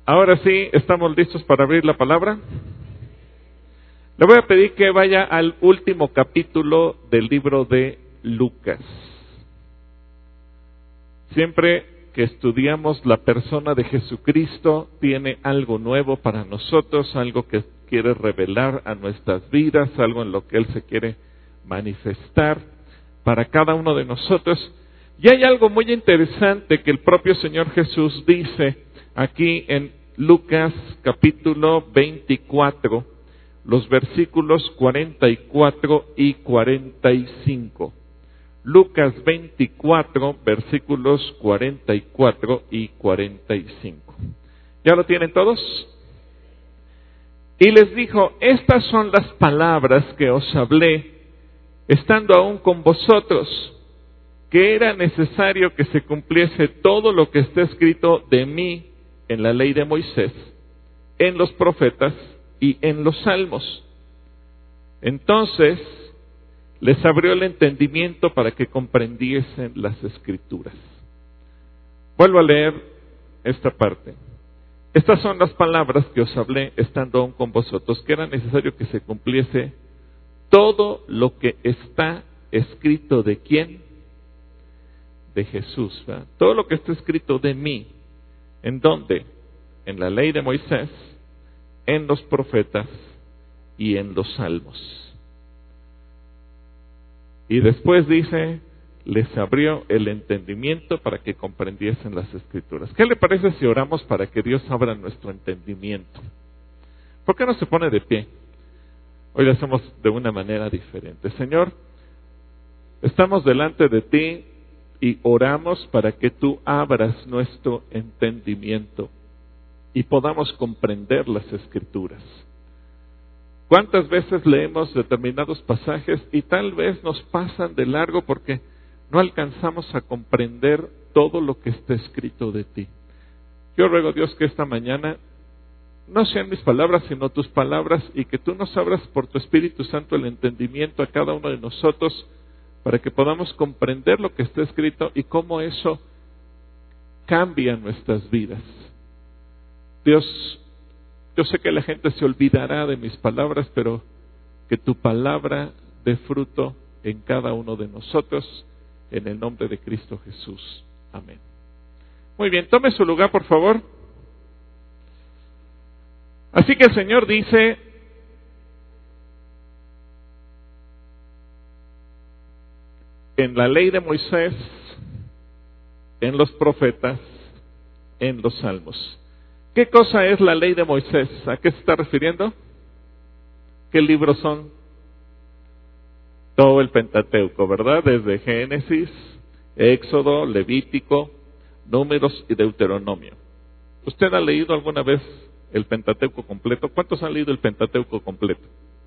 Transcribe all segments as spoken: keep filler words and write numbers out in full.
Ahora sí, ¿estamos listos para abrir la palabra? Le voy a pedir que vaya al último capítulo del libro de Lucas. Siempre que estudiamos la persona de Jesucristo, tiene algo nuevo para nosotros, algo que quiere revelar a nuestras vidas, algo en lo que Él se quiere manifestar para cada uno de nosotros. Y hay algo muy interesante que el propio Señor Jesús dice aquí en Lucas capítulo veinticuatro, los versículos cuarenta y cuatro y cuarenta y cinco. Lucas veinticuatro, versículos cuarenta y cuatro y cuarenta y cinco. ¿Ya lo tienen todos? Y les dijo: estas son las palabras que os hablé, estando aún con vosotros, que era necesario que se cumpliese todo lo que está escrito de mí en la ley de Moisés, en los profetas y en los salmos. Entonces les abrió el entendimiento para que comprendiesen las Escrituras. Vuelvo a leer esta parte. Estas son las palabras que os hablé estando aún con vosotros, que era necesario que se cumpliese todo lo que está escrito de quién, de Jesús, ¿verdad? Todo lo que está escrito de mí. ¿En dónde? En la ley de Moisés, en los profetas y en los salmos. Y después dice, les abrió el entendimiento para que comprendiesen las Escrituras. ¿Qué le parece si oramos para que Dios abra nuestro entendimiento? ¿Por qué no se pone de pie? Hoy lo hacemos de una manera diferente. Señor, estamos delante de ti y oramos para que tú abras nuestro entendimiento y podamos comprender las Escrituras. ¿Cuántas veces leemos determinados pasajes y tal vez nos pasan de largo porque no alcanzamos a comprender todo lo que está escrito de ti? Yo ruego a Dios que esta mañana no sean mis palabras sino tus palabras, y que tú nos abras por tu Espíritu Santo el entendimiento a cada uno de nosotros, para que podamos comprender lo que está escrito y cómo eso cambia nuestras vidas. Dios, yo sé que la gente se olvidará de mis palabras, pero que tu palabra dé fruto en cada uno de nosotros, en el nombre de Cristo Jesús. Amén. Muy bien, tome su lugar, por favor. Así que el Señor dice: en la ley de Moisés, en los profetas, en los salmos. ¿Qué cosa es la ley de Moisés? ¿A qué se está refiriendo? ¿Qué libros son? Todo el Pentateuco, ¿verdad? Desde Génesis, Éxodo, Levítico, Números y Deuteronomio. ¿Usted ha leído alguna vez el Pentateuco completo? ¿Cuántos han leído el Pentateuco completo?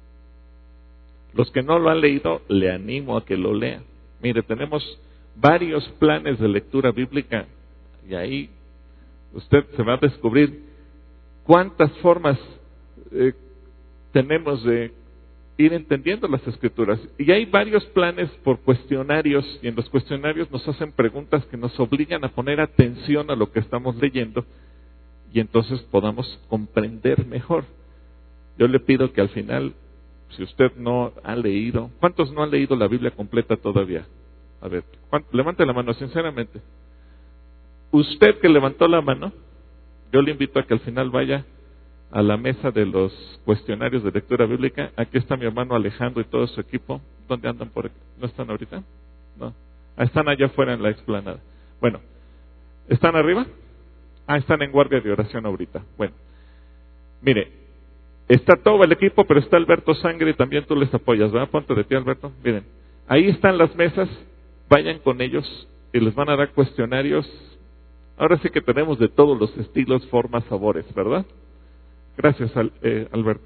Los que no lo han leído, le animo a que lo lean. Mire, tenemos varios planes de lectura bíblica y ahí usted se va a descubrir cuántas formas eh, tenemos de ir entendiendo las Escrituras. Y hay varios planes por cuestionarios, y en los cuestionarios nos hacen preguntas que nos obligan a poner atención a lo que estamos leyendo y entonces podamos comprender mejor. Yo le pido que al final, si usted no ha leído, ¿cuántos no han leído la Biblia completa todavía? A ver, levante la mano sinceramente. Usted que levantó la mano, yo le invito a que al final vaya a la mesa de los cuestionarios de lectura bíblica. Aquí está mi hermano Alejandro y todo su equipo. ¿Dónde andan por aquí? ¿No están ahorita? No. Ah, están allá afuera en la explanada. Bueno, ¿están arriba? Ah, están en guardia de oración ahorita. Bueno, mire, está todo el equipo, pero está Alberto Sangre y también tú les apoyas, ¿verdad? Ponte de pie, Alberto. Miren, ahí están las mesas, vayan con ellos y les van a dar cuestionarios. Ahora sí que tenemos de todos los estilos, formas, sabores, ¿verdad? Gracias, eh, Alberto.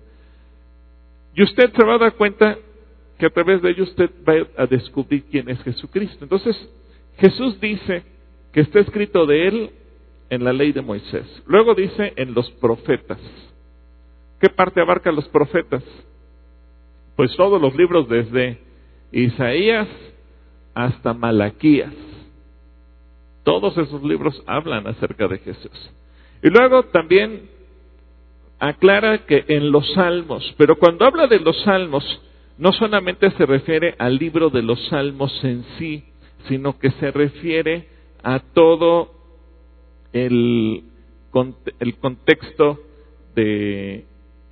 Y usted se va a dar cuenta que a través de ello usted va a descubrir quién es Jesucristo. Entonces, Jesús dice que está escrito de Él en la ley de Moisés. Luego dice en los profetas. ¿Qué parte abarca los profetas? Pues todos los libros desde Isaías hasta Malaquías. Todos esos libros hablan acerca de Jesús. Y luego también aclara que en los salmos, pero cuando habla de los salmos, no solamente se refiere al libro de los salmos en sí, sino que se refiere a todo el, el contexto de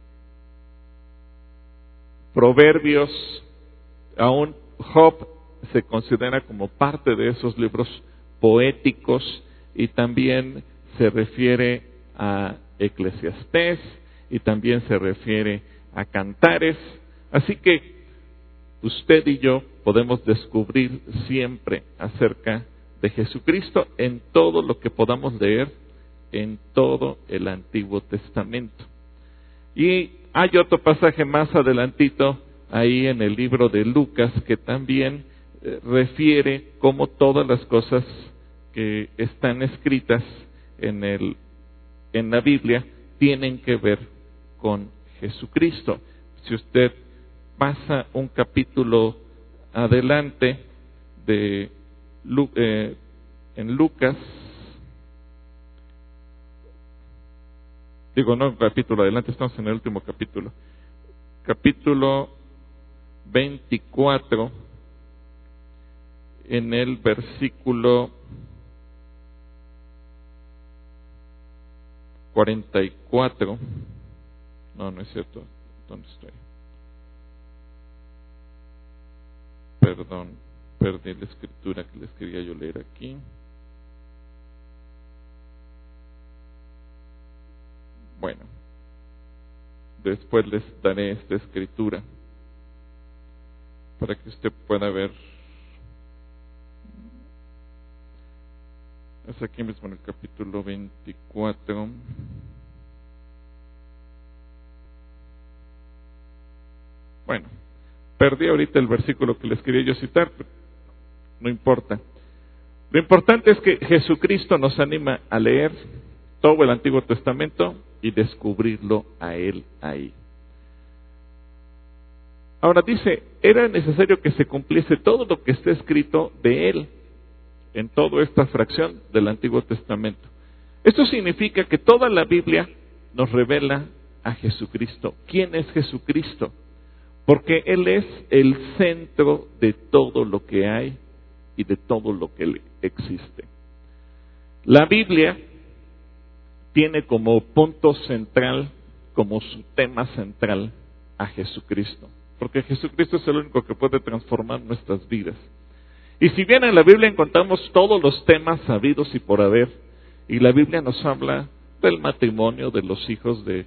Proverbios. Aún Job se considera como parte de esos libros poéticos, y también se refiere a Eclesiastés, y también se refiere a Cantares. Así que usted y yo podemos descubrir siempre acerca de Jesucristo en todo lo que podamos leer en todo el Antiguo Testamento. Y hay otro pasaje más adelantito ahí en el libro de Lucas que también eh, refiere cómo todas las cosas que están escritas en el en la Biblia tienen que ver con Jesucristo. Si usted pasa un capítulo adelante de eh, en Lucas, digo no un capítulo adelante, estamos en el último capítulo, capítulo veinticuatro, en el versículo cuarenta y cuatro, no, no es cierto, ¿dónde estoy? Perdón, perdí la escritura que les quería yo leer aquí. Bueno, después les daré esta escritura para que usted pueda ver. Es aquí mismo en el capítulo veinticuatro. Bueno, perdí ahorita el versículo que les quería yo citar, pero no importa. Lo importante es que Jesucristo nos anima a leer todo el Antiguo Testamento y descubrirlo a Él ahí. Ahora dice, era necesario que se cumpliese todo lo que está escrito de Él en toda esta fracción del Antiguo Testamento. Esto significa que toda la Biblia nos revela a Jesucristo. ¿Quién es Jesucristo? Porque Él es el centro de todo lo que hay y de todo lo que existe. La Biblia tiene como punto central, como su tema central, a Jesucristo. Porque Jesucristo es el único que puede transformar nuestras vidas. Y si bien en la Biblia encontramos todos los temas sabidos y por haber, y la Biblia nos habla del matrimonio, de los hijos, de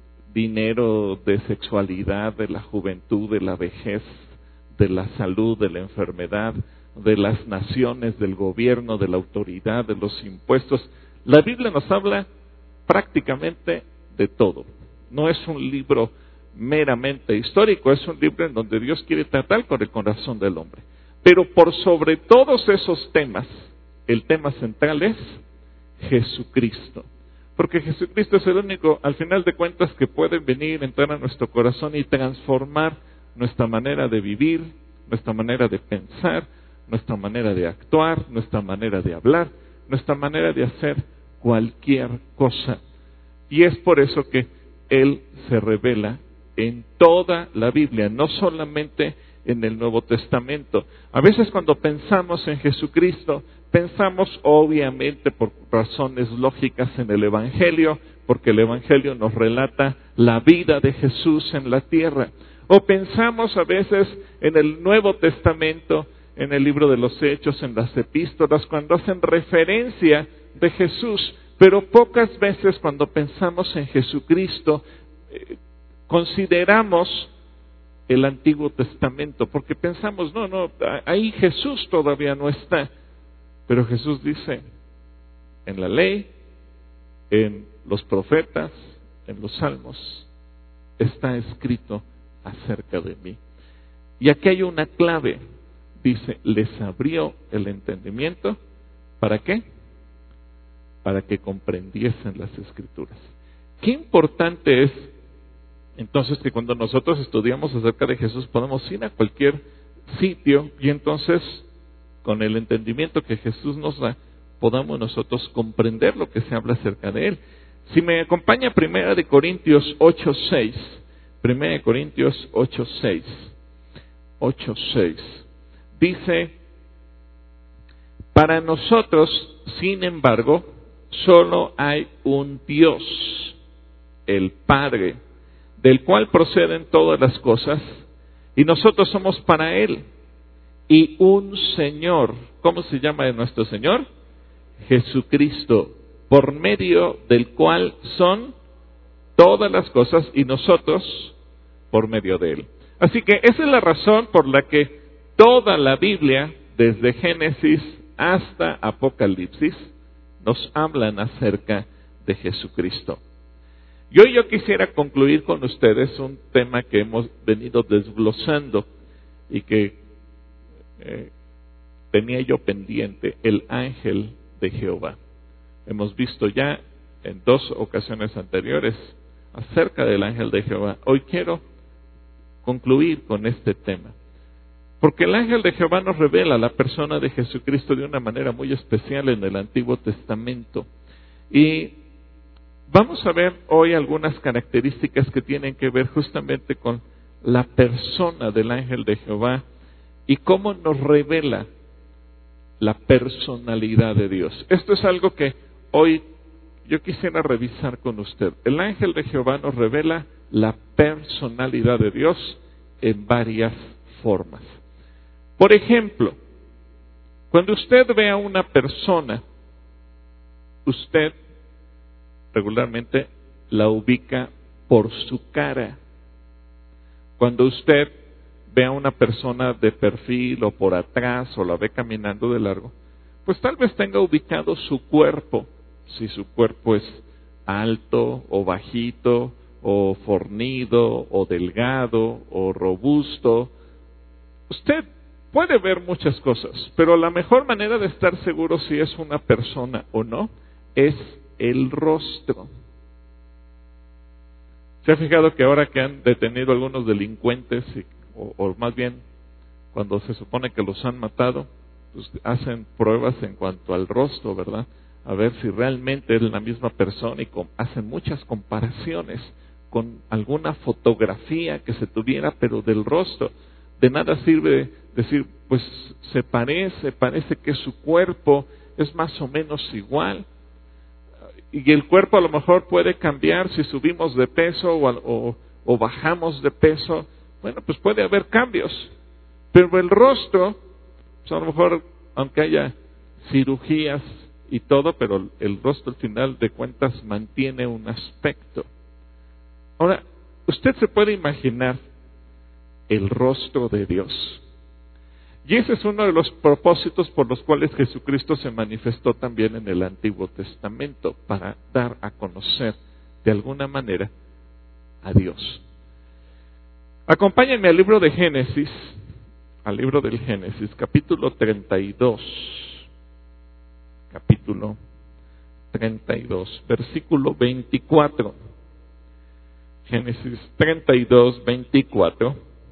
dinero, de sexualidad, de la juventud, de la vejez, de la salud, de la enfermedad, de las naciones, del gobierno, de la autoridad, de los impuestos. La Biblia nos habla prácticamente de todo. No es un libro meramente histórico, es un libro en donde Dios quiere tratar con el corazón del hombre. Pero por sobre todos esos temas, el tema central es Jesucristo. Porque Jesucristo es el único, al final de cuentas, que puede venir, entrar a nuestro corazón y transformar nuestra manera de vivir, nuestra manera de pensar, nuestra manera de actuar, nuestra manera de hablar, nuestra manera de hacer cualquier cosa. Y es por eso que Él se revela en toda la Biblia, no solamente en el Nuevo Testamento. A veces cuando pensamos en Jesucristo, pensamos obviamente por razones lógicas en el Evangelio, porque el Evangelio nos relata la vida de Jesús en la tierra. O pensamos a veces en el Nuevo Testamento, en el libro de los Hechos, en las epístolas, cuando hacen referencia de Jesús, pero pocas veces cuando pensamos en Jesucristo, eh, consideramos el Antiguo Testamento, porque pensamos, no, no, ahí Jesús todavía no está. Pero Jesús dice, en la ley, en los profetas, en los salmos, está escrito acerca de mí. Y aquí hay una clave, dice, les abrió el entendimiento, ¿para qué? Para que comprendiesen las Escrituras. Qué importante es entonces que cuando nosotros estudiamos acerca de Jesús podemos ir a cualquier sitio y entonces con el entendimiento que Jesús nos da podamos nosotros comprender lo que se habla acerca de Él. Si me acompaña Primera de Corintios ocho seis, Primera de Corintios ocho seis, ocho seis, dice: para nosotros, sin embargo, solo hay un Dios, el Padre, del cual proceden todas las cosas, y nosotros somos para Él, y un Señor. ¿Cómo se llama nuestro Señor? Jesucristo, por medio del cual son todas las cosas, y nosotros por medio de Él. Así que esa es la razón por la que toda la Biblia, desde Génesis hasta Apocalipsis, nos hablan acerca de Jesucristo. Y hoy yo quisiera concluir con ustedes un tema que hemos venido desglosando y que eh, tenía yo pendiente: el ángel de Jehová. Hemos visto ya en dos ocasiones anteriores acerca del ángel de Jehová. Hoy quiero concluir con este tema, porque el ángel de Jehová nos revela la persona de Jesucristo de una manera muy especial en el Antiguo Testamento. Y vamos a ver hoy algunas características que tienen que ver justamente con la persona del ángel de Jehová y cómo nos revela la personalidad de Dios. Esto es algo que hoy yo quisiera revisar con usted. El ángel de Jehová nos revela la personalidad de Dios en varias formas. Por ejemplo, cuando usted ve a una persona, usted regularmente la ubica por su cara. Cuando usted ve a una persona de perfil o por atrás o la ve caminando de largo, pues tal vez tenga ubicado su cuerpo, si su cuerpo es alto o bajito, o fornido o delgado o robusto. Usted puede ver muchas cosas, pero la mejor manera de estar seguro si es una persona o no es el rostro. ¿Se ha fijado que ahora que han detenido algunos delincuentes, y, o, o más bien cuando se supone que los han matado, pues hacen pruebas en cuanto al rostro, ¿verdad? A ver si realmente es la misma persona, y con, hacen muchas comparaciones con alguna fotografía que se tuviera, pero del rostro. De nada sirve decir, pues se parece, parece que su cuerpo es más o menos igual. Y el cuerpo a lo mejor puede cambiar si subimos de peso o, o, o bajamos de peso. Bueno, pues puede haber cambios. Pero el rostro, pues a lo mejor, aunque haya cirugías y todo, pero el rostro al final de cuentas mantiene un aspecto. Ahora, usted se puede imaginar el rostro de Dios. Y ese es uno de los propósitos por los cuales Jesucristo se manifestó también en el Antiguo Testamento, para dar a conocer de alguna manera a Dios. Acompáñenme al libro de Génesis, al libro del Génesis, capítulo treinta y dos. Capítulo treinta y dos, versículo veinticuatro. Génesis treinta y dos, veinticuatro.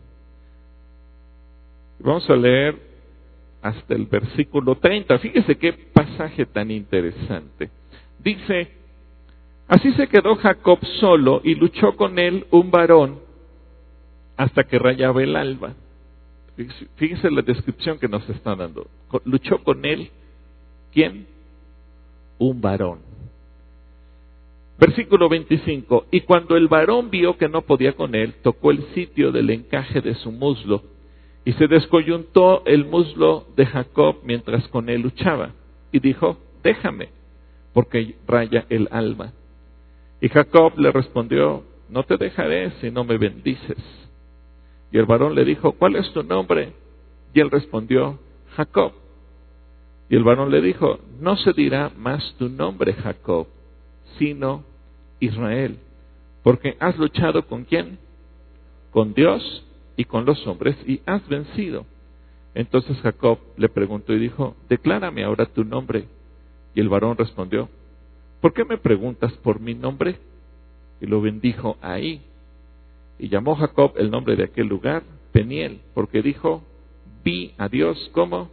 Vamos a leer hasta el versículo treinta. Fíjese qué pasaje tan interesante. Dice: así se quedó Jacob solo y luchó con él un varón hasta que rayaba el alba. Fíjese, fíjese la descripción que nos está dando. Luchó con él, ¿quién? Un varón. Versículo veinticinco. Y cuando el varón vio que no podía con él, tocó el sitio del encaje de su muslo, y se descoyuntó el muslo de Jacob mientras con él luchaba. Y dijo: déjame, porque raya el alba. Y Jacob le respondió: no te dejaré si no me bendices. Y el varón le dijo: ¿cuál es tu nombre? Y él respondió: Jacob. Y el varón le dijo: no se dirá más tu nombre Jacob, sino Israel, porque has luchado ¿con quién? Con Dios y con los hombres, y has vencido. Entonces Jacob le preguntó y dijo: declárame ahora tu nombre. Y el varón respondió: ¿por qué me preguntas por mi nombre? Y lo bendijo ahí. Y llamó Jacob el nombre de aquel lugar Peniel, porque dijo: vi a Dios como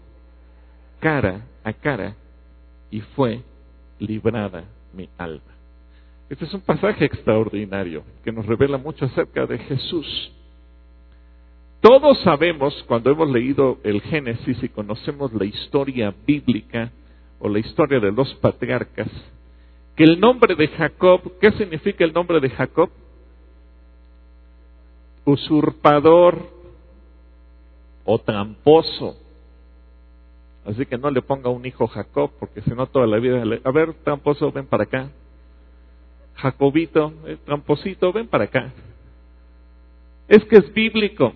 cara a cara, y fue librada mi alma. Este es un pasaje extraordinario que nos revela mucho acerca de Jesús. Todos sabemos, cuando hemos leído el Génesis y conocemos la historia bíblica o la historia de los patriarcas, que el nombre de Jacob, ¿qué significa el nombre de Jacob? Usurpador o tramposo. Así que no le ponga un hijo Jacob, porque si no toda la vida le... A ver, tramposo, ven para acá. Jacobito, eh, tramposito, ven para acá. Es que es bíblico.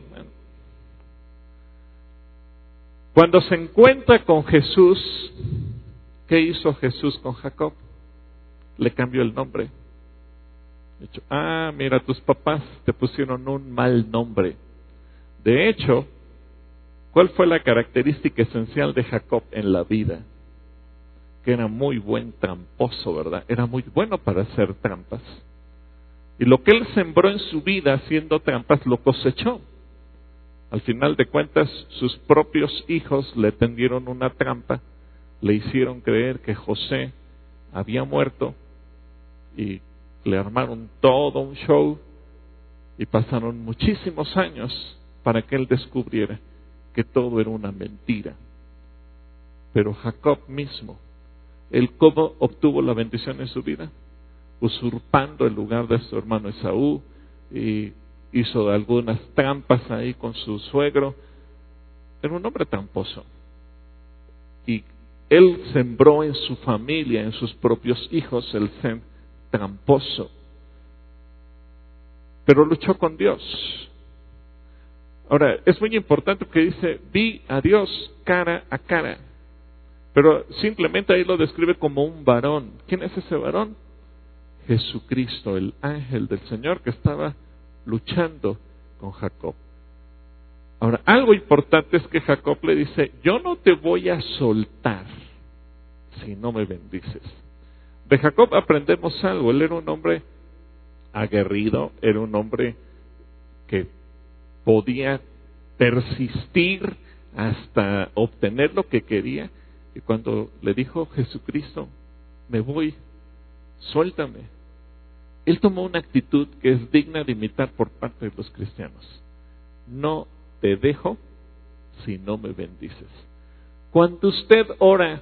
Cuando se encuentra con Jesús, ¿qué hizo Jesús con Jacob? Le cambió el nombre. Dicho, ah, mira, tus papás te pusieron un mal nombre. De hecho, ¿cuál fue la característica esencial de Jacob en la vida? Que era muy buen tramposo, ¿verdad? Era muy bueno para hacer trampas. Y lo que él sembró en su vida haciendo trampas lo cosechó. Al final de cuentas, sus propios hijos le tendieron una trampa, le hicieron creer que José había muerto y le armaron todo un show y pasaron muchísimos años para que él descubriera que todo era una mentira. Pero Jacob mismo, él cómo obtuvo la bendición en su vida, usurpando el lugar de su hermano Esaú, y hizo algunas trampas ahí con su suegro. Era un hombre tramposo. Y él sembró en su familia, en sus propios hijos, el ser tramposo. Pero luchó con Dios. Ahora, es muy importante que dice, vi a Dios cara a cara. Pero simplemente ahí lo describe como un varón. ¿Quién es ese varón? Jesucristo, el ángel del Señor que estaba luchando con Jacob. Ahora, algo importante es que Jacob le dice, yo no te voy a soltar si no me bendices. De Jacob aprendemos algo. Él era un hombre aguerrido, era un hombre que podía persistir hasta obtener lo que quería. Y cuando le dijo Jesucristo, me voy, suéltame, él tomó una actitud que es digna de imitar por parte de los cristianos. No te dejo si no me bendices. Cuando usted ora,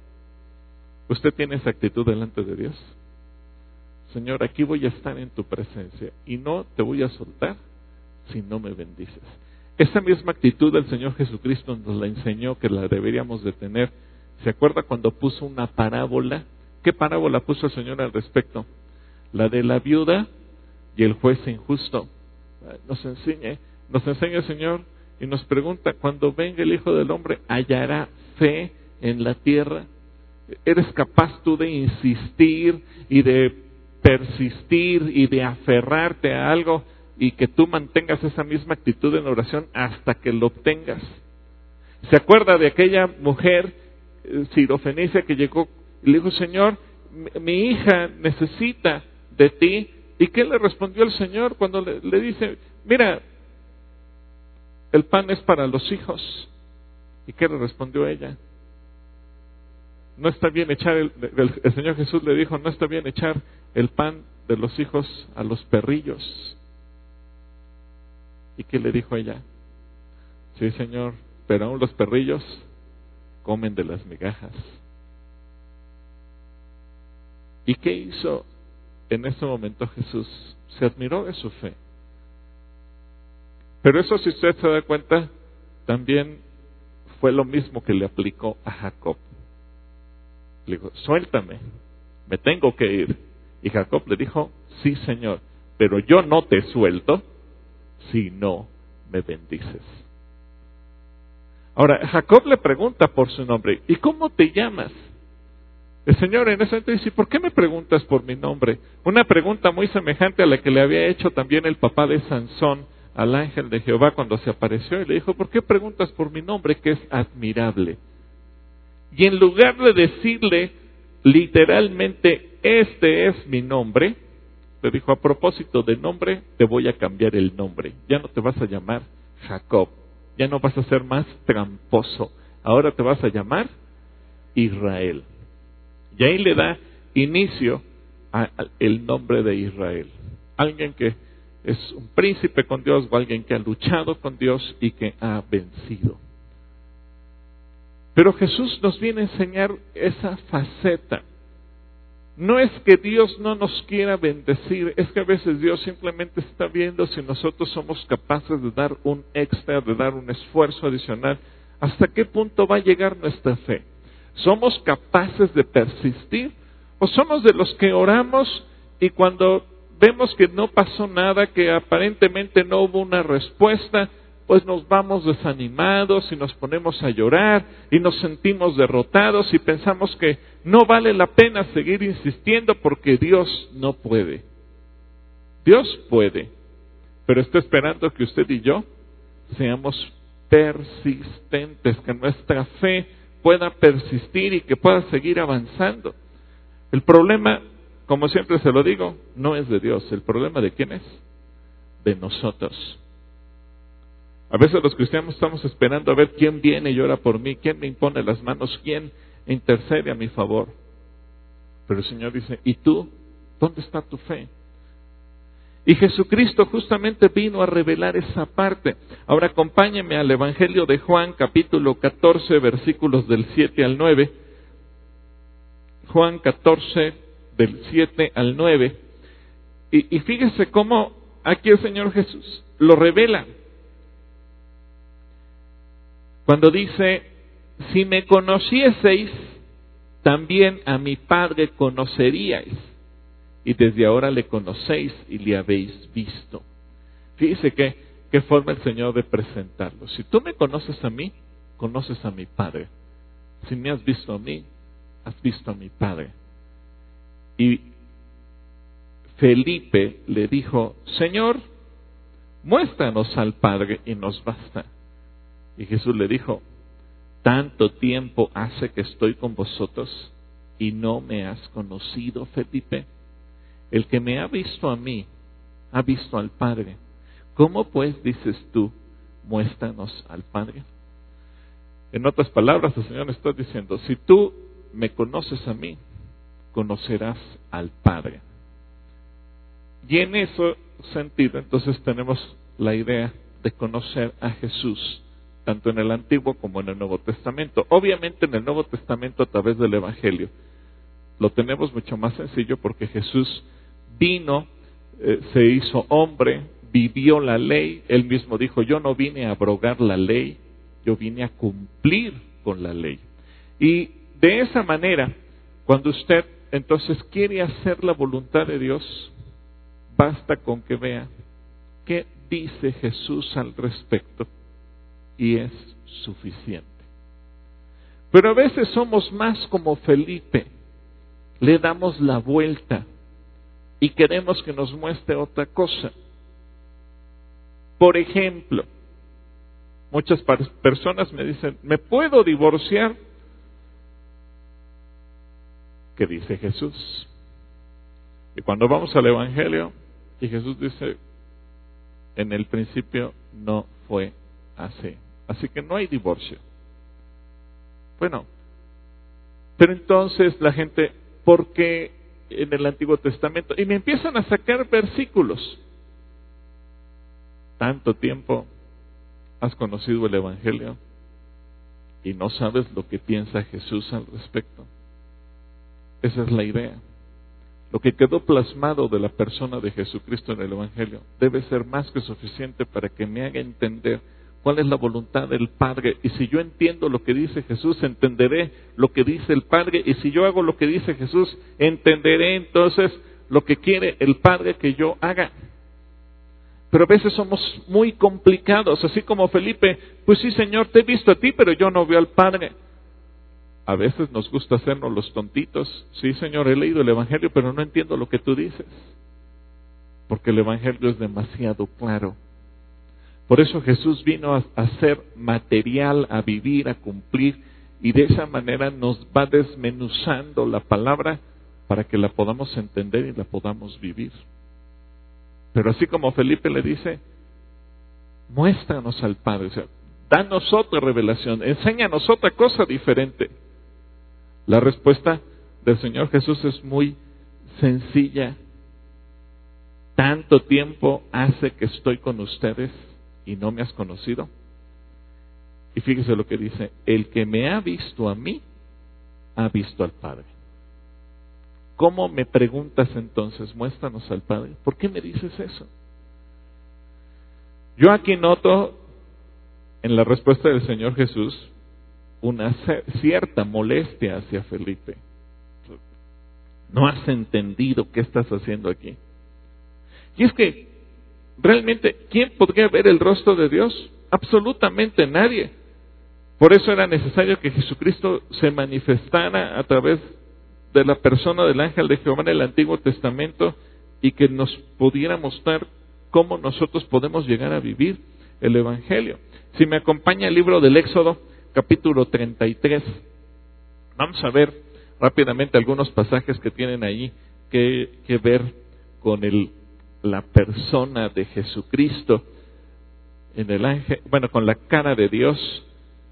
¿usted tiene esa actitud delante de Dios? Señor, aquí voy a estar en tu presencia y no te voy a soltar si no me bendices. Esa misma actitud del Señor Jesucristo nos la enseñó que la deberíamos de tener. ¿Se acuerda cuando puso una parábola? ¿Qué parábola puso el Señor al respecto? La de la viuda y el juez injusto. Nos enseña, nos enseña el Señor y nos pregunta, cuando venga el Hijo del Hombre, ¿hallará fe en la tierra? ¿Eres capaz tú de insistir y de persistir y de aferrarte a algo y que tú mantengas esa misma actitud en oración hasta que lo obtengas? ¿Se acuerda de aquella mujer sirofenicia que llegó y le dijo, Señor, mi, mi hija necesita de ti? ¿Y qué le respondió el Señor cuando le, le dice, mira, el pan es para los hijos? ¿Y qué le respondió ella? No está bien echar, el, el, el Señor Jesús le dijo, no está bien echar el pan de los hijos a los perrillos. ¿Y qué le dijo ella? Sí, Señor, pero aún los perrillos comen de las migajas. ¿Y qué hizo en ese momento Jesús? Se admiró de su fe. Pero eso, si usted se da cuenta, también fue lo mismo que le aplicó a Jacob. Le dijo, suéltame, me tengo que ir. Y Jacob le dijo, sí, Señor, pero yo no te suelto si no me bendices. Ahora, Jacob le pregunta por su nombre, ¿y cómo te llamas? El Señor en ese momento dice, ¿por qué me preguntas por mi nombre? Una pregunta muy semejante a la que le había hecho también el papá de Sansón al ángel de Jehová cuando se apareció y le dijo, ¿por qué preguntas por mi nombre que es admirable? Y en lugar de decirle literalmente, este es mi nombre, le dijo, a propósito de nombre, te voy a cambiar el nombre. Ya no te vas a llamar Jacob, ya no vas a ser más tramposo, ahora te vas a llamar Israel. Y ahí le da inicio a, a el nombre de Israel. Alguien que es un príncipe con Dios o alguien que ha luchado con Dios y que ha vencido. Pero Jesús nos viene a enseñar esa faceta. No es que Dios no nos quiera bendecir, es que a veces Dios simplemente está viendo si nosotros somos capaces de dar un extra, de dar un esfuerzo adicional. ¿Hasta qué punto va a llegar nuestra fe? ¿Somos capaces de persistir? ¿O somos de los que oramos y cuando vemos que no pasó nada, que aparentemente no hubo una respuesta, pues nos vamos desanimados y nos ponemos a llorar y nos sentimos derrotados y pensamos que no vale la pena seguir insistiendo porque Dios no puede? Dios puede, pero está esperando que usted y yo seamos persistentes, que nuestra fe pueda persistir y que pueda seguir avanzando. El problema, como siempre se lo digo, no es de Dios. ¿El problema de quién es? De nosotros. A veces los cristianos estamos esperando a ver quién viene y ora por mí, quién me impone las manos, quién intercede a mi favor. Pero el Señor dice, ¿y tú? ¿Dónde está tu fe? Y Jesucristo justamente vino a revelar esa parte. Ahora acompáñenme al Evangelio de Juan, capítulo catorce, versículos del siete al nueve. Juan catorce, del siete al nueve. Y, y fíjese cómo aquí el Señor Jesús lo revela. Cuando dice, si me conocieseis, también a mi Padre conoceríais. Y desde ahora le conocéis y le habéis visto. Fíjese que, qué forma el Señor de presentarlo. Si tú me conoces a mí, conoces a mi Padre. Si me has visto a mí, has visto a mi Padre. Y Felipe le dijo, Señor, muéstranos al Padre y nos basta. Y Jesús le dijo, tanto tiempo hace que estoy con vosotros y no me has conocido, Felipe. El que me ha visto a mí, ha visto al Padre. ¿Cómo pues dices tú, muéstranos al Padre? En otras palabras, el Señor está diciendo, si tú me conoces a mí, conocerás al Padre. Y en ese sentido, entonces tenemos la idea de conocer a Jesús, tanto en el Antiguo como en el Nuevo Testamento. Obviamente en el Nuevo Testamento a través del Evangelio lo tenemos mucho más sencillo porque Jesús vino, eh, se hizo hombre, vivió la ley. Él mismo dijo, yo no vine a abrogar la ley, yo vine a cumplir con la ley. Y de esa manera, cuando usted entonces quiere hacer la voluntad de Dios, basta con que vea qué dice Jesús al respecto y es suficiente. Pero a veces somos más como Felipe, le damos la vuelta y queremos que nos muestre otra cosa. Por ejemplo, muchas personas me dicen, ¿me puedo divorciar? ¿Qué dice Jesús? Y cuando vamos al Evangelio, y Jesús dice, en el principio no fue así. Así que no hay divorcio. Bueno, pero entonces la gente, ¿por qué en el Antiguo Testamento? Y me empiezan a sacar versículos. Tanto tiempo has conocido el Evangelio y no sabes lo que piensa Jesús al respecto. Esa es la idea. Lo que quedó plasmado de la persona de Jesucristo en el Evangelio debe ser más que suficiente para que me haga entender cuál es la voluntad del Padre. Y si yo entiendo lo que dice Jesús, entenderé lo que dice el Padre. Y si yo hago lo que dice Jesús, entenderé entonces lo que quiere el Padre que yo haga. Pero a veces somos muy complicados, así como Felipe, pues sí, Señor, te he visto a ti, pero yo no veo al Padre. A veces nos gusta hacernos los tontitos. Sí, Señor, he leído el Evangelio, pero no entiendo lo que tú dices. Porque el Evangelio es demasiado claro. Por eso Jesús vino a, a ser material, a vivir, a cumplir, y de esa manera nos va desmenuzando la palabra para que la podamos entender y la podamos vivir. Pero así como Felipe le dice, muéstranos al Padre, o sea, danos otra revelación, enséñanos otra cosa diferente. La respuesta del Señor Jesús es muy sencilla. ¿Tanto tiempo hace que estoy con ustedes y no me has conocido? Y fíjese lo que dice: el que me ha visto a mí, ha visto al Padre. ¿Cómo me preguntas entonces? Muéstranos al Padre. ¿Por qué me dices eso? Yo aquí noto en la respuesta del Señor Jesús una cierta molestia hacia Felipe. No has entendido qué estás haciendo aquí. Y es que, realmente, ¿quién podría ver el rostro de Dios? Absolutamente nadie. Por eso era necesario que Jesucristo se manifestara a través de la persona del ángel de Jehová en el Antiguo Testamento y que nos pudiera mostrar cómo nosotros podemos llegar a vivir el Evangelio. Si me acompaña el libro del Éxodo, capítulo treinta y tres, vamos a ver rápidamente algunos pasajes que tienen ahí que, que ver con el, la persona de Jesucristo en el ángel, bueno, con la cara de Dios,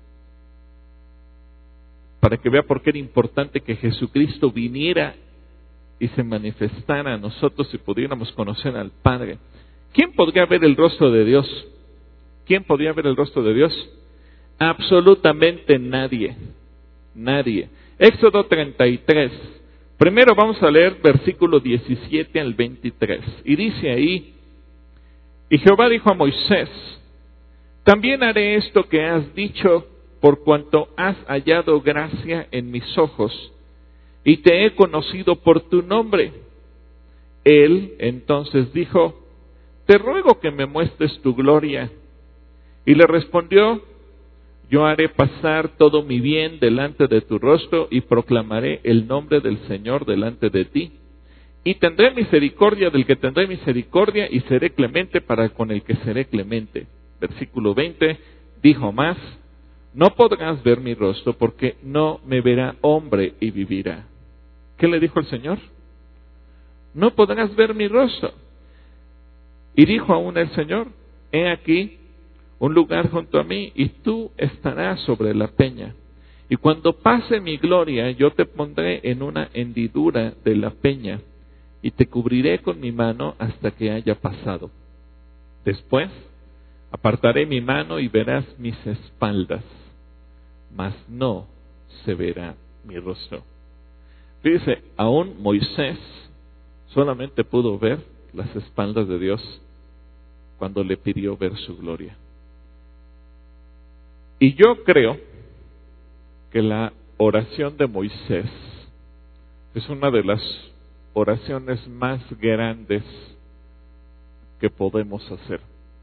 para que vea por qué era importante que Jesucristo viniera y se manifestara a nosotros y pudiéramos conocer al Padre. ¿Quién podría ver el rostro de Dios? ¿Quién podría ver el rostro de Dios? Absolutamente nadie. Nadie. Éxodo treinta y tres. Primero vamos a leer versículo diecisiete al veintitrés. Y dice ahí: y Jehová dijo a Moisés: también haré esto que has dicho, por cuanto has hallado gracia en mis ojos, y te he conocido por tu nombre. Él entonces dijo: te ruego que me muestres tu gloria. Y le respondió: yo haré pasar todo mi bien delante de tu rostro y proclamaré el nombre del Señor delante de ti. Y tendré misericordia del que tendré misericordia y seré clemente para con el que seré clemente. Versículo veinte, dijo más: no podrás ver mi rostro porque no me verá hombre y vivirá. ¿Qué le dijo el Señor? No podrás ver mi rostro. Y dijo aún el Señor: he aquí un lugar junto a mí, y tú estarás sobre la peña. Y cuando pase mi gloria, yo te pondré en una hendidura de la peña, y te cubriré con mi mano hasta que haya pasado. Después apartaré mi mano y verás mis espaldas, mas no se verá mi rostro. Dice, aún Moisés solamente pudo ver las espaldas de Dios cuando le pidió ver su gloria. Y yo creo que la oración de Moisés es una de las oraciones más grandes que podemos hacer.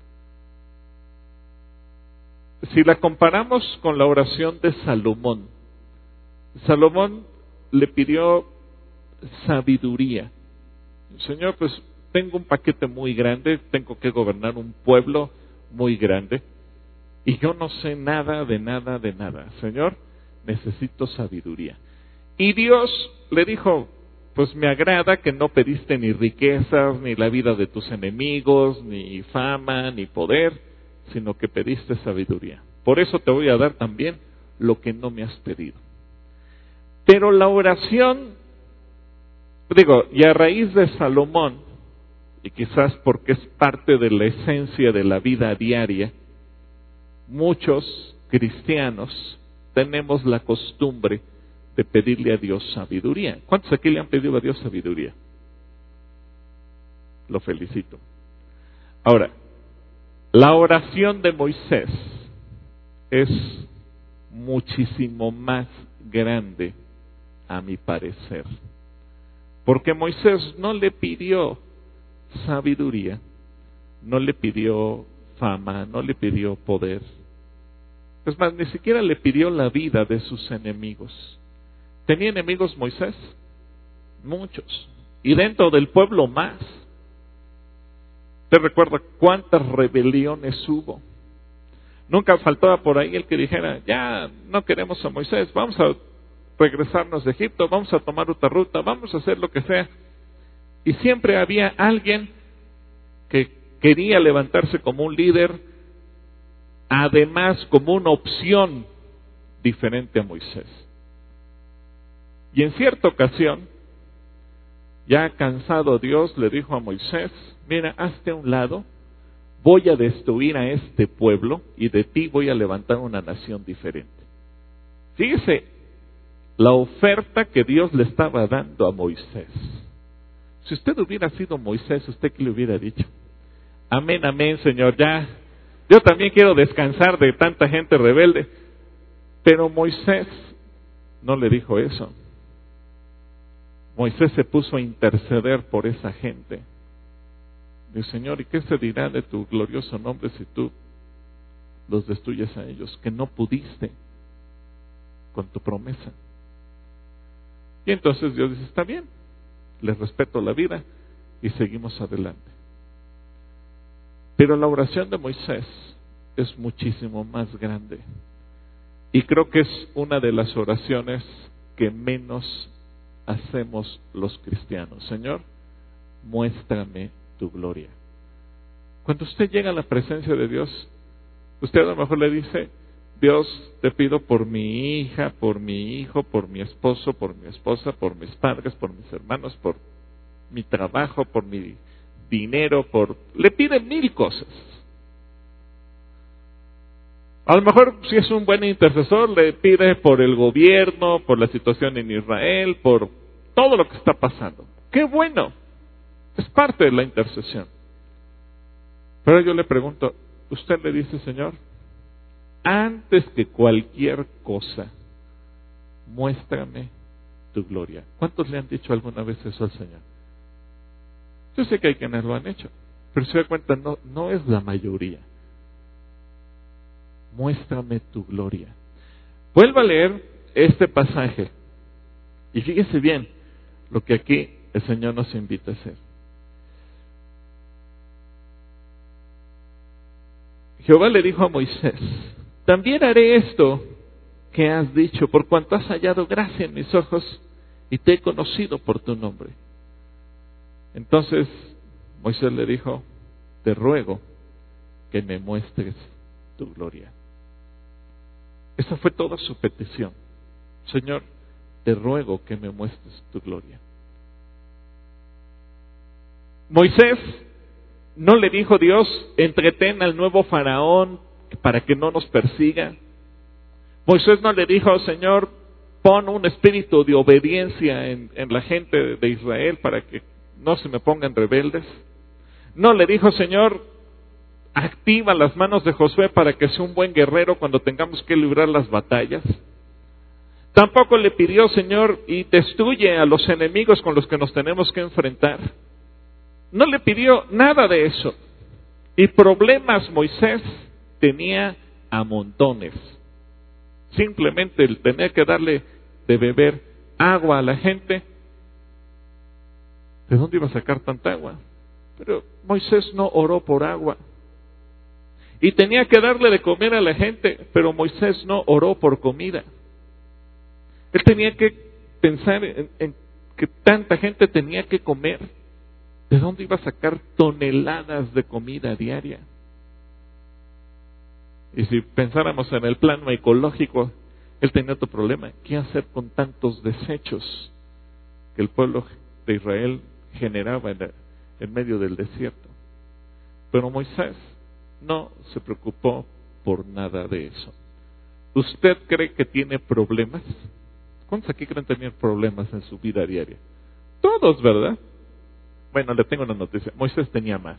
Si la comparamos con la oración de Salomón, Salomón le pidió sabiduría. Señor, pues tengo un paquete muy grande, tengo que gobernar un pueblo muy grande, y yo no sé nada de nada de nada. Señor, necesito sabiduría. Y Dios le dijo: pues me agrada que no pediste ni riquezas, ni la vida de tus enemigos, ni fama, ni poder, sino que pediste sabiduría. Por eso te voy a dar también lo que no me has pedido. Pero la oración, digo, y a raíz de Salomón, y quizás porque es parte de la esencia de la vida diaria, muchos cristianos tenemos la costumbre de pedirle a Dios sabiduría. ¿Cuántos aquí le han pedido a Dios sabiduría? Lo felicito. Ahora, la oración de Moisés es muchísimo más grande, a mi parecer, porque Moisés no le pidió sabiduría, no le pidió fama, no le pidió poder. Es más, ni siquiera le pidió la vida de sus enemigos. ¿Tenía enemigos Moisés? Muchos. Y dentro del pueblo más. ¿Te recuerda cuántas rebeliones hubo? Nunca faltaba por ahí el que dijera: ya no queremos a Moisés, vamos a regresarnos de Egipto, vamos a tomar otra ruta, vamos a hacer lo que sea. Y siempre había alguien que quería levantarse como un líder, además como una opción diferente a Moisés. Y en cierta ocasión, Ya cansado Dios le dijo a Moisés, mira, hazte a un lado, voy a destruir a este pueblo y de ti voy a levantar una nación diferente. Fíjese la oferta que Dios le estaba dando a Moisés. Si usted hubiera sido Moisés, ¿usted qué le hubiera dicho? Amén, amén, Señor, ya. Yo también quiero descansar de tanta gente rebelde. Pero Moisés no le dijo eso. Moisés se puso a interceder por esa gente. Dice, Señor, ¿y qué se dirá de tu glorioso nombre si tú los destruyes a ellos? Que no pudiste con tu promesa. Y entonces Dios dice, está bien, les respeto la vida y seguimos adelante. Pero la oración de Moisés es muchísimo más grande. Y creo que es una de las oraciones que menos hacemos los cristianos. Señor, muéstrame tu gloria. Cuando usted llega a la presencia de Dios, usted a lo mejor le dice, Dios, te pido por mi hija, por mi hijo, por mi esposo, por mi esposa, por mis padres, por mis hermanos, por mi trabajo, por mi dinero, por... Le pide mil cosas. A lo mejor si es un buen intercesor, le pide por el gobierno, por la situación en Israel, por todo lo que está pasando. ¡Qué bueno! Es parte de la intercesión. Pero yo le pregunto, usted le dice, Señor, antes que cualquier cosa, muéstrame tu gloria. ¿Cuántos le han dicho alguna vez eso al Señor? Yo sé que hay quienes lo han hecho, pero se da cuenta, no, no es la mayoría. Muéstrame tu gloria. Vuelva a leer este pasaje y fíjese bien lo que aquí el Señor nos invita a hacer. Jehová le dijo a Moisés, también haré esto que has dicho, por cuanto has hallado gracia en mis ojos y te he conocido por tu nombre. Entonces Moisés le dijo, te ruego que me muestres tu gloria. Esa fue toda su petición. Señor, te ruego que me muestres tu gloria. Moisés no le dijo Dios, entretén al nuevo faraón para que no nos persiga. Moisés no le dijo, Señor, pon un espíritu de obediencia en, en la gente de Israel para que no se me pongan rebeldes. No le dijo, Señor, activa las manos de Josué para que sea un buen guerrero cuando tengamos que librar las batallas. Tampoco le pidió, Señor, y destruye a los enemigos con los que nos tenemos que enfrentar. No le pidió nada de eso. Y problemas Moisés tenía a montones. Simplemente el tener que darle de beber agua a la gente. ¿De dónde iba a sacar tanta agua? Pero Moisés no oró por agua. Y tenía que darle de comer a la gente, pero Moisés no oró por comida. Él tenía que pensar en, en que tanta gente tenía que comer. ¿De dónde iba a sacar toneladas de comida diaria? Y si pensáramos en el plano ecológico, él tenía otro problema. ¿Qué hacer con tantos desechos que el pueblo de Israel generaba en, en medio del desierto? Pero Moisés no se preocupó por nada de eso. ¿Usted cree que tiene problemas? ¿Cuántos aquí creen tener problemas en su vida diaria? Todos, ¿verdad? Bueno, le tengo una noticia. Moisés tenía más.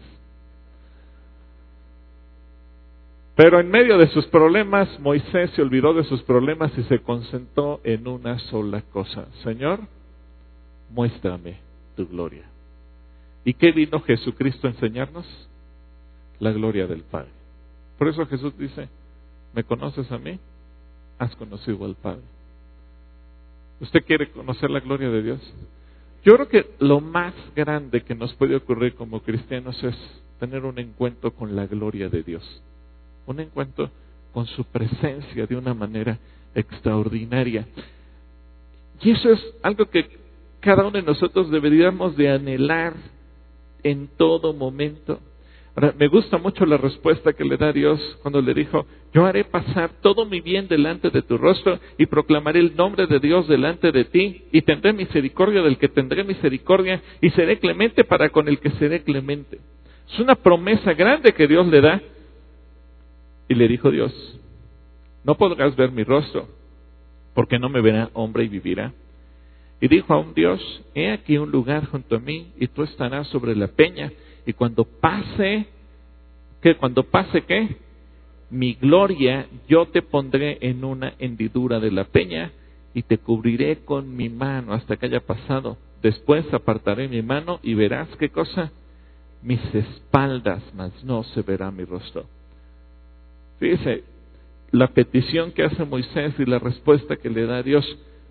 Pero en medio de sus problemas, Moisés se olvidó de sus problemas y se concentró en una sola cosa. Señor, muéstrame tu gloria. ¿Y qué vino Jesucristo a enseñarnos? La gloria del Padre. Por eso Jesús dice, ¿me conoces a mí? Has conocido al Padre. ¿Usted quiere conocer la gloria de Dios? Yo creo que lo más grande que nos puede ocurrir como cristianos es tener un encuentro con la gloria de Dios. Un encuentro con su presencia de una manera extraordinaria. Y eso es algo que cada uno de nosotros deberíamos de anhelar en todo momento. Ahora, me gusta mucho la respuesta que le da Dios cuando le dijo, yo haré pasar todo mi bien delante de tu rostro y proclamaré el nombre de Dios delante de ti y tendré misericordia del que tendré misericordia y seré clemente para con el que seré clemente. Es una promesa grande que Dios le da. Y le dijo Dios, no podrás ver mi rostro, porque no me verá hombre y vivirá. Y dijo aún Dios, he aquí un lugar junto a mí, y tú estarás sobre la peña, y cuando pase, ¿qué? Cuando pase, ¿qué? Mi gloria, yo te pondré en una hendidura de la peña, y te cubriré con mi mano hasta que haya pasado. Después apartaré mi mano, y verás, ¿qué cosa? Mis espaldas, mas no se verá mi rostro. Fíjese, la petición que hace Moisés y la respuesta que le da Dios.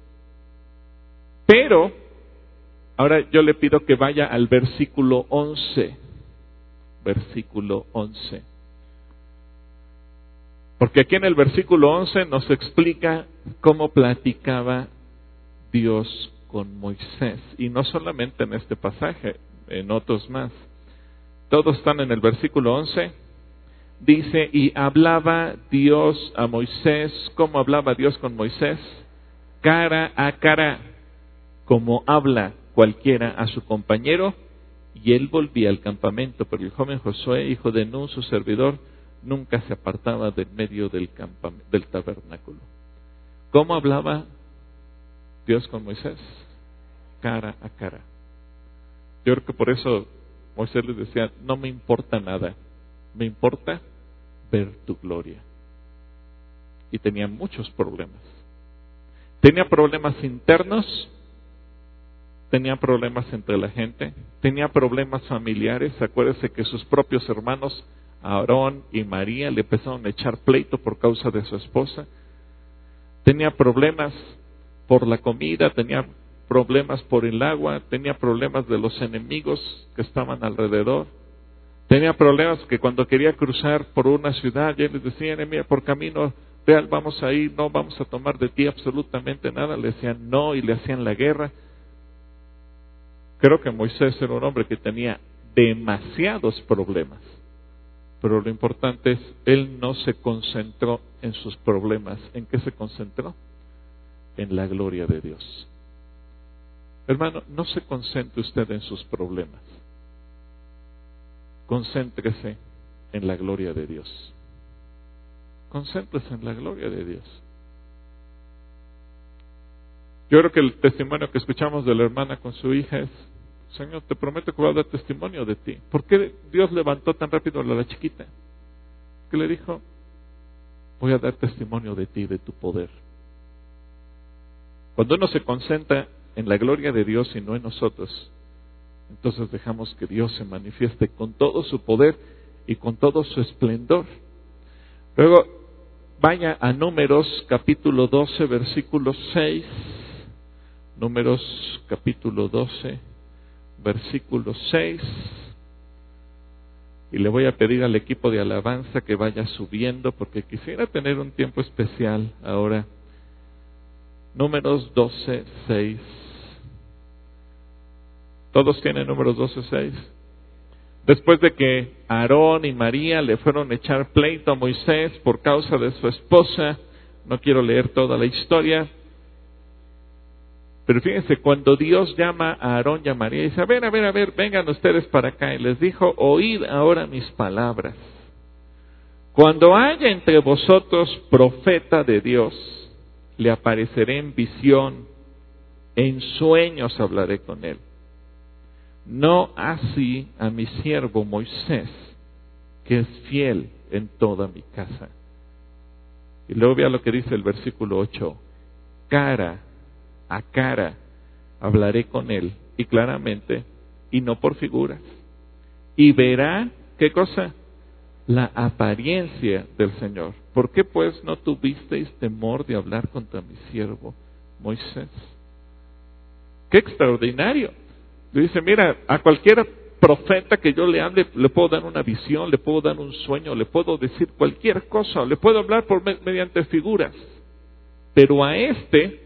Pero, ahora yo le pido que vaya al versículo once. Versículo once. Porque aquí en el versículo once nos explica cómo platicaba Dios con Moisés. Y no solamente en este pasaje, en otros más. Todos están en el versículo once. Dice, y hablaba Dios a Moisés. ¿Cómo hablaba Dios con Moisés? Cara a cara, como habla cualquiera a su compañero. Y él volvía al campamento, pero el joven Josué, hijo de Nun, su servidor, nunca se apartaba del medio del, campamento, del tabernáculo. ¿Cómo hablaba Dios con Moisés? Cara a cara. Yo creo que por eso Moisés les decía, no me importa nada, me importa ver tu gloria. Y tenía muchos problemas. Tenía problemas internos, tenía problemas entre la gente, tenía problemas familiares. Acuérdese que sus propios hermanos, Aarón y María, le empezaron a echar pleito por causa de su esposa. Tenía problemas por la comida, tenía problemas por el agua, tenía problemas de los enemigos que estaban alrededor. Tenía problemas que cuando quería cruzar por una ciudad, ya les decían, mira, por camino real vamos a ir, no vamos a tomar de ti absolutamente nada. Le decían no y le hacían la guerra. Creo que Moisés era un hombre que tenía demasiados problemas. Pero lo importante es, él no se concentró en sus problemas. ¿En qué se concentró? En la gloria de Dios. Hermano, no se concentre usted en sus problemas. Concéntrese en la gloria de Dios. Concéntrese en la gloria de Dios. Yo creo que el testimonio que escuchamos de la hermana con su hija es, Señor, te prometo que voy a dar testimonio de ti. ¿Por qué Dios levantó tan rápido a la chiquita? Que le dijo, voy a dar testimonio de ti, de tu poder. Cuando uno se concentra en la gloria de Dios y no en nosotros, entonces dejamos que Dios se manifieste con todo su poder y con todo su esplendor. Luego, vaya a Números capítulo doce, versículo seis. Números capítulo doce, versículo seis. Y le voy a pedir al equipo de alabanza que vaya subiendo, porque quisiera tener un tiempo especial ahora. Números doce, seis. ¿Todos tienen Números doce, seis? Después de que Aarón y María le fueron a echar pleito a Moisés por causa de su esposa, no quiero leer toda la historia, pero fíjense, cuando Dios llama a Aarón y a María, dice, a ver, a ver, a ver, vengan ustedes para acá, y les dijo, oíd ahora mis palabras. Cuando haya entre vosotros profeta de Dios, le apareceré en visión, en sueños hablaré con él. No así a mi siervo Moisés, que es fiel en toda mi casa. Y luego vea lo que dice el versículo ocho. Cara a cara hablaré con él, y claramente, y no por figuras. Y verá, ¿qué cosa? La apariencia del Señor. ¿Por qué pues no tuvisteis temor de hablar contra mi siervo Moisés? ¡Qué extraordinario! Le dice, mira, a cualquier profeta que yo le hable, le puedo dar una visión, le puedo dar un sueño, le puedo decir cualquier cosa, le puedo hablar por mediante figuras. Pero a este,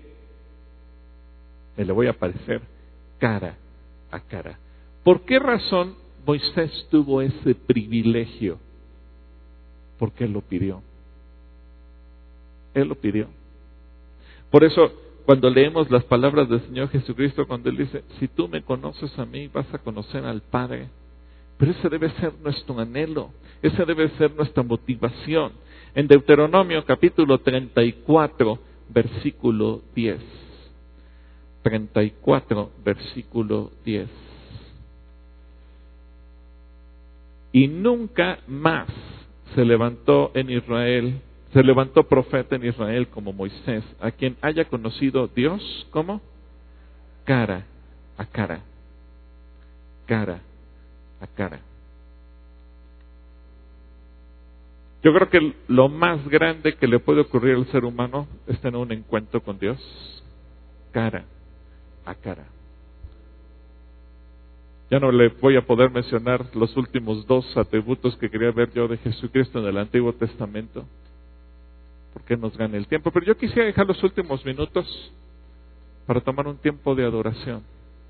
me le voy a aparecer cara a cara. ¿Por qué razón Moisés tuvo ese privilegio porque él lo pidió. Él lo pidió. Por eso, cuando leemos las palabras del Señor Jesucristo, cuando Él dice, si tú me conoces a mí, vas a conocer al Padre. Pero ese debe ser nuestro anhelo, esa debe ser nuestra motivación. En Deuteronomio capítulo treinta y cuatro, versículo diez. treinta y cuatro, versículo diez. Y nunca más se levantó en Israel, se levantó profeta en Israel como Moisés, a quien haya conocido Dios, ¿cómo? Cara a cara. Cara a cara. Yo creo que lo más grande que le puede ocurrir al ser humano es tener un encuentro con Dios cara a cara. Ya no le voy a poder mencionar los últimos dos atributos que quería ver yo de Jesucristo en el Antiguo Testamento, porque nos gana el tiempo. Pero yo quisiera dejar los últimos minutos para tomar un tiempo de adoración.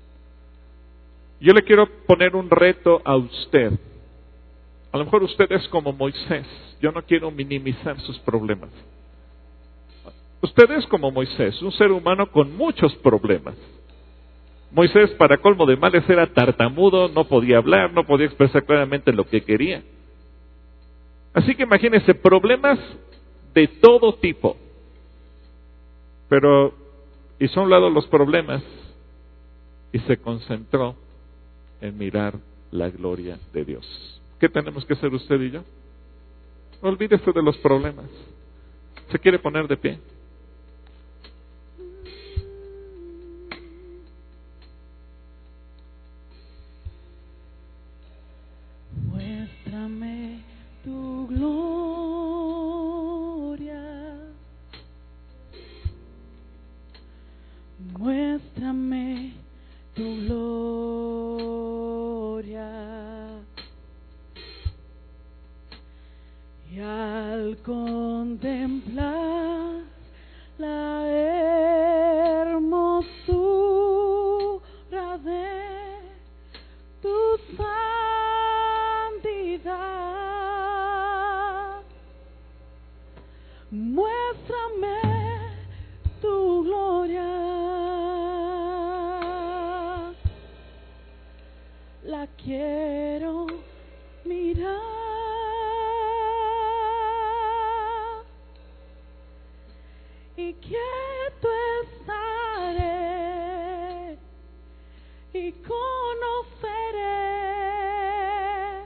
Yo le quiero poner un reto a usted. A lo mejor usted es como Moisés. Yo no quiero minimizar sus problemas. Usted es como Moisés, un ser humano con muchos problemas. Moisés, para colmo de males, era tartamudo, no podía hablar, no podía expresar claramente lo que quería. Así que imagínense, problemas de todo tipo. Pero hizo a un lado los problemas y se concentró en mirar la gloria de Dios. ¿Qué tenemos que hacer usted y yo? Olvídese de los problemas. ¿Se quiere poner de pie? Muéstrame tu gloria, muéstrame tu gloria, y al contemplar la hermosura de tu santidad, muéstrame tu gloria, la quiero mirar, y quieto estaré y conoceré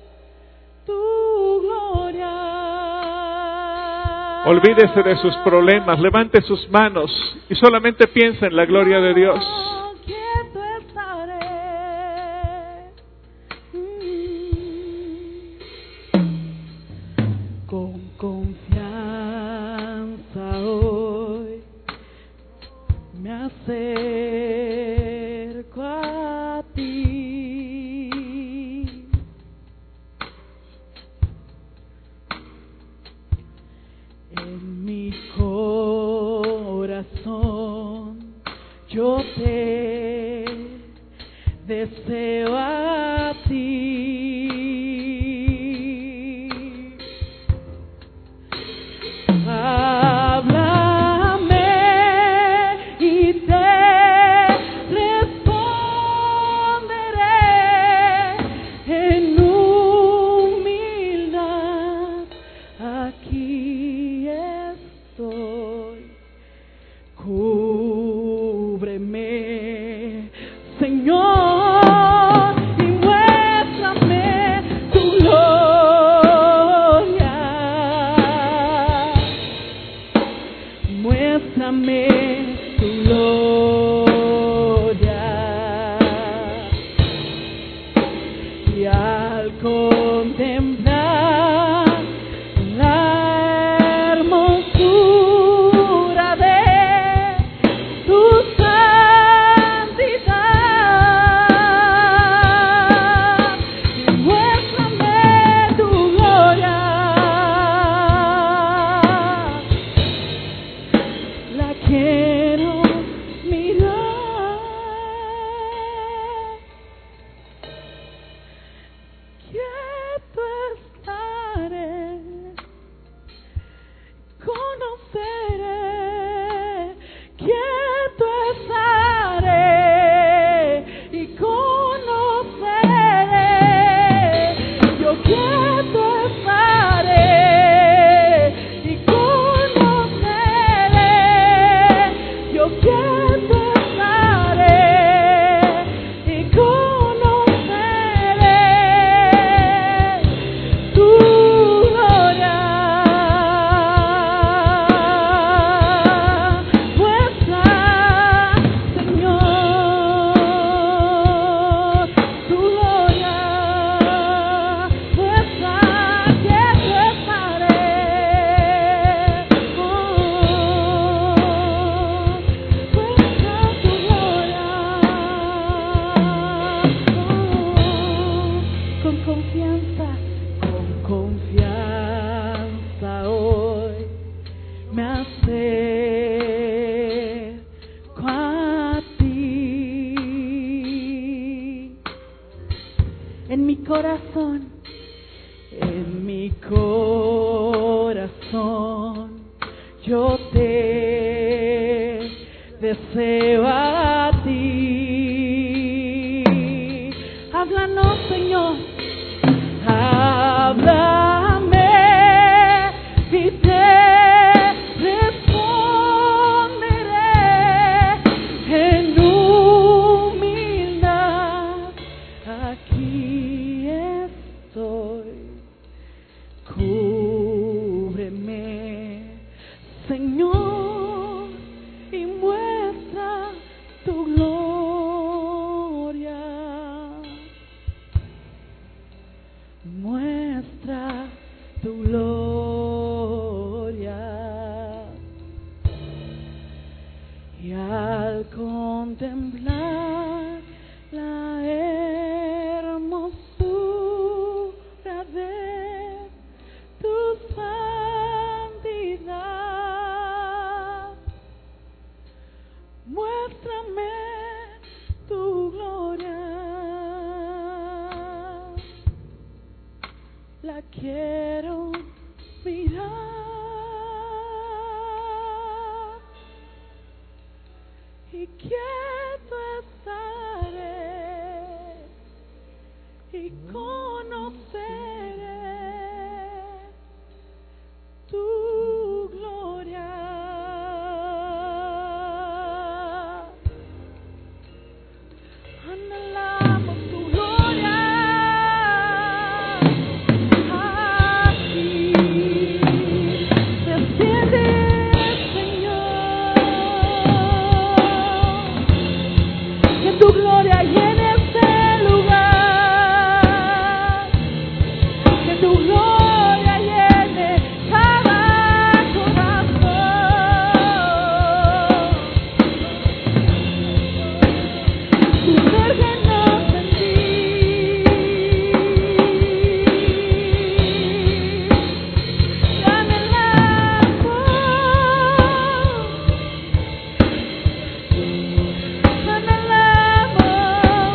tu gloria. Olvídese de sus problemas, levante sus manos y solamente piense en la gloria de Dios. Quieto estaré. Mm. Con confianza hoy me acerco a ti, en mi corazón yo te deseo a ti. Háblame y te responderé en humildad. Aquí estoy. Cúbreme, Señor, y muéstrame tu gloria. Muéstrame tu gloria. Y al contemplar la hermosura de tu santidad, muéstrame tu gloria, la quiero mirar, confianza, con confianza hoy me acerco a ti. En mi corazón, en mi corazón, yo te deseo a ti. Háblanos, Señor, háblame y te responderé en humildad. Aquí estoy, cúbreme, Señor, y muestra tu gloria. Muestra tu gloria. Y al contemplar la hermosura de tu santidad, muéstrame tu gloria. La quiero mirar y quieto estaré y conoceré tu gloria. Anhelamos tu gloria. Aquí desciende, Señor, que tu gloria llene este lugar, que tu gloria llene cada corazón. Sumérgenos en ti. Y anhelamos, anhelamos,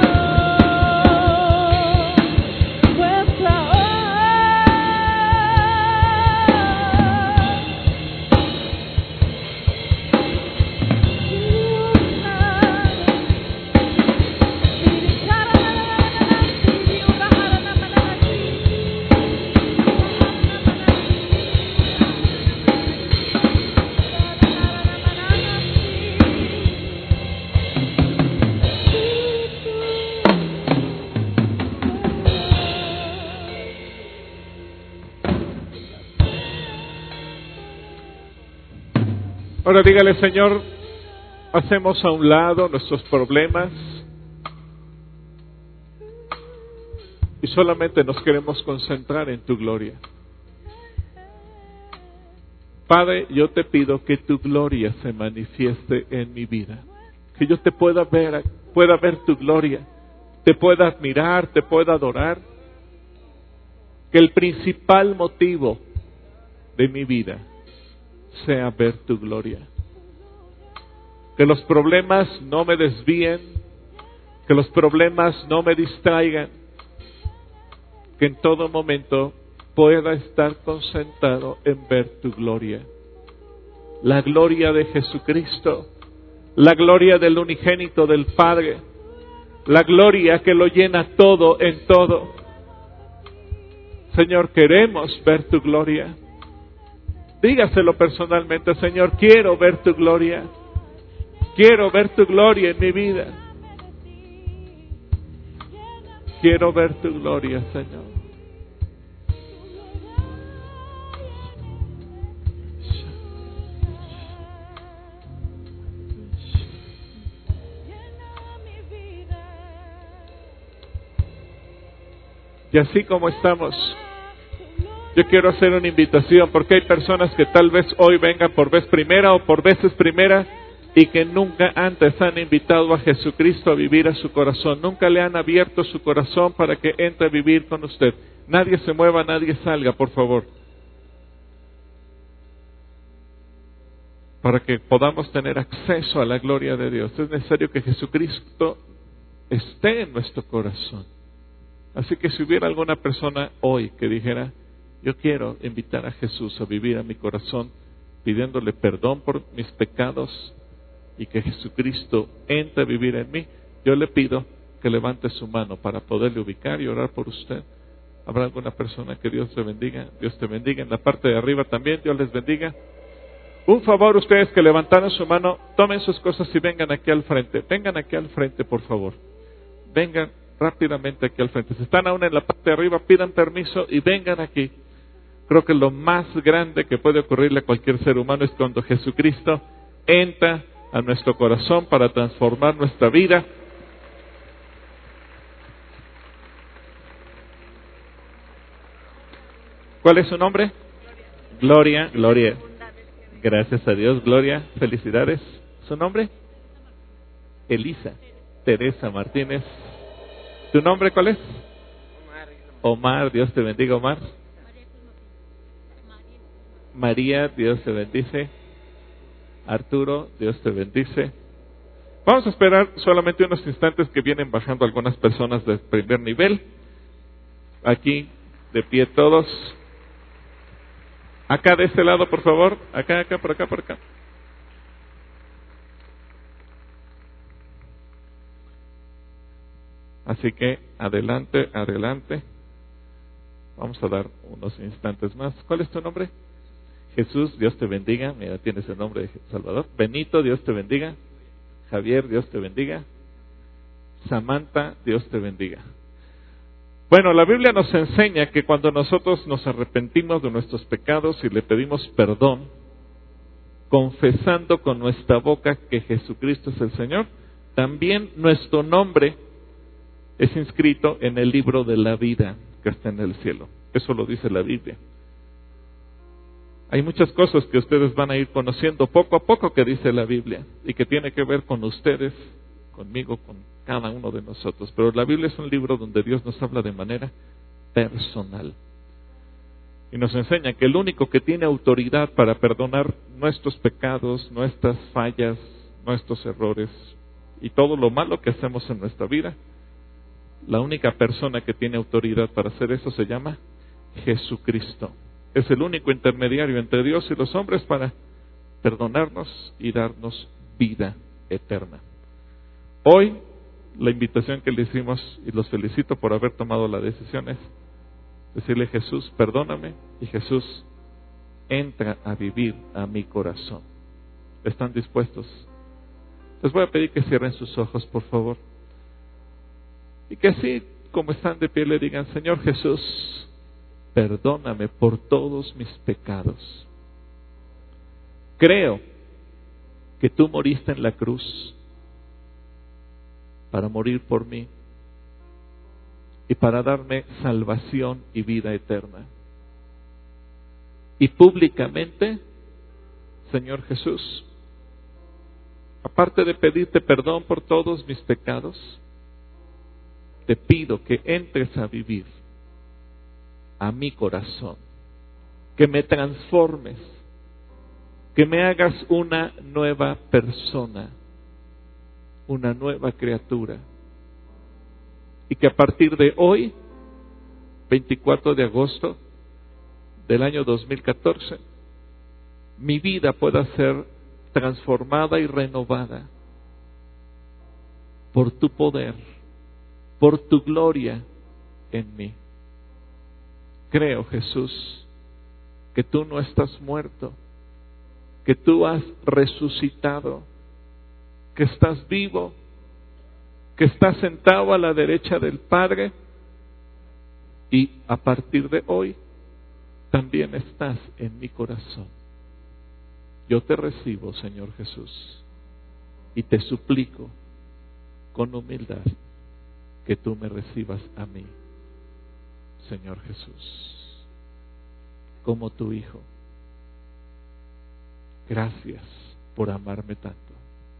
Señor, nuestra Ahora dígale, Señor, hacemos a un lado nuestros problemas y solamente nos queremos concentrar en tu gloria. Padre, yo te pido que tu gloria se manifieste en mi vida, que yo te pueda ver, pueda ver tu gloria, te pueda admirar, te pueda adorar, que el principal motivo de mi vida sea ver tu gloria. Que los problemas no me desvíen, que los problemas no me distraigan, que en todo momento pueda estar concentrado en ver tu gloria. La gloria de Jesucristo, la gloria del unigénito del Padre, la gloria que lo llena todo en todo. Señor, queremos ver tu gloria. Dígaselo personalmente, Señor, quiero ver tu gloria. Quiero ver tu gloria en mi vida. Quiero ver tu gloria, Señor. Y así como estamos, yo quiero hacer una invitación, porque hay personas que tal vez hoy vengan por vez primera o por veces primera y que nunca antes han invitado a Jesucristo a vivir a su corazón, nunca le han abierto su corazón para que entre a vivir con usted. Nadie se mueva, nadie salga, por favor, para que podamos tener acceso a la gloria de Dios. Es necesario que Jesucristo esté en nuestro corazón. Así que si hubiera alguna persona hoy que dijera, yo quiero invitar a Jesús a vivir a mi corazón, pidiéndole perdón por mis pecados y que Jesucristo entre a vivir en mí, yo le pido que levante su mano para poderle ubicar y orar por usted. ¿Habrá alguna persona? Que Dios te bendiga? Dios te bendiga. En la parte de arriba también, Dios les bendiga. Un favor, ustedes que levantaron su mano, tomen sus cosas y vengan aquí al frente. Vengan aquí al frente, por favor. Vengan rápidamente aquí al frente. Si están aún en la parte de arriba, pidan permiso y vengan aquí. Creo que lo más grande que puede ocurrirle a cualquier ser humano es cuando Jesucristo entra a nuestro corazón para transformar nuestra vida. ¿Cuál es su nombre? Gloria, Gloria. Gracias a Dios, Gloria. Felicidades. ¿Su nombre? Elisa. Teresa Martínez. ¿Tu nombre cuál es? Omar. Dios te bendiga, Omar. María, Dios te bendice. Arturo, Dios te bendice. Vamos a esperar solamente unos instantes que vienen bajando algunas personas de primer nivel. Aquí, de pie todos. Acá de este lado, por favor. Acá, acá, por acá, por acá. Así que, adelante, adelante. Vamos a dar unos instantes más. ¿Cuál es tu nombre? Jesús, Dios te bendiga. Mira, tienes el nombre de Salvador. Benito, Dios te bendiga. Javier, Dios te bendiga. Samantha, Dios te bendiga. Bueno, la Biblia nos enseña que cuando nosotros nos arrepentimos de nuestros pecados y le pedimos perdón, confesando con nuestra boca que Jesucristo es el Señor, también nuestro nombre es inscrito en el libro de la vida que está en el cielo. Eso lo dice la Biblia. Hay muchas cosas que ustedes van a ir conociendo poco a poco que dice la Biblia y que tiene que ver con ustedes, conmigo, con cada uno de nosotros. Pero la Biblia es un libro donde Dios nos habla de manera personal y nos enseña que el único que tiene autoridad para perdonar nuestros pecados, nuestras fallas, nuestros errores y todo lo malo que hacemos en nuestra vida, la única persona que tiene autoridad para hacer eso se llama Jesucristo. Es el único intermediario entre Dios y los hombres para perdonarnos y darnos vida eterna. Hoy, la invitación que le hicimos, y los felicito por haber tomado la decisión, es decirle: Jesús, perdóname, y Jesús, entra a vivir a mi corazón. ¿Están dispuestos? Les voy a pedir que cierren sus ojos, por favor, y que así como están de pie le digan: Señor Jesús, perdóname por todos mis pecados. Creo que tú moriste en la cruz para morir por mí y para darme salvación y vida eterna. Y públicamente, Señor Jesús, aparte de pedirte perdón por todos mis pecados, te pido que entres a vivir a mi corazón, que me transformes, que me hagas una nueva persona, una nueva criatura, y que a partir de hoy, veinticuatro de agosto del año dos mil catorce, mi vida pueda ser transformada y renovada por tu poder, por tu gloria en mí. Creo, Jesús, que tú no estás muerto, que tú has resucitado, que estás vivo, que estás sentado a la derecha del Padre, y a partir de hoy también estás en mi corazón. Yo te recibo, Señor Jesús, y te suplico con humildad que tú me recibas a mí, Señor Jesús, como tu Hijo. Gracias por amarme tanto.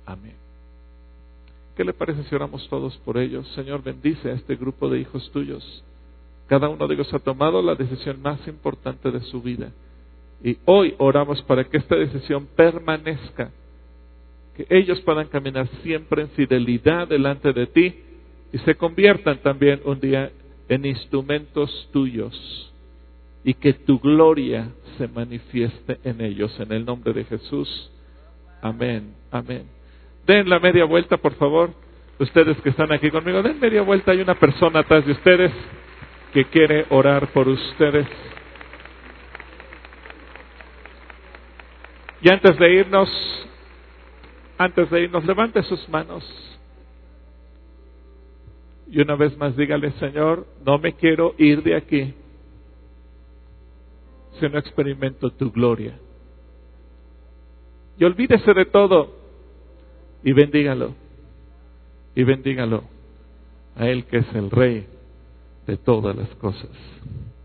Amén. ¿Qué le parece si oramos todos por ellos? Señor, bendice a este grupo de hijos tuyos. Cada uno de ellos ha tomado la decisión más importante de su vida. Y hoy oramos para que esta decisión permanezca, que ellos puedan caminar siempre en fidelidad delante de ti y se conviertan también un día en instrumentos tuyos y que tu gloria se manifieste en ellos, en el nombre de Jesús. Amén, amén. Den la media vuelta, por favor. Ustedes que están aquí conmigo, den media vuelta. Hay una persona atrás de ustedes que quiere orar por ustedes. Y antes de irnos, antes de irnos, levante sus manos. Y una vez más dígale: Señor, no me quiero ir de aquí si no experimento tu gloria. Y olvídese de todo y bendígalo. Y bendígalo a Él que es el Rey de todas las cosas.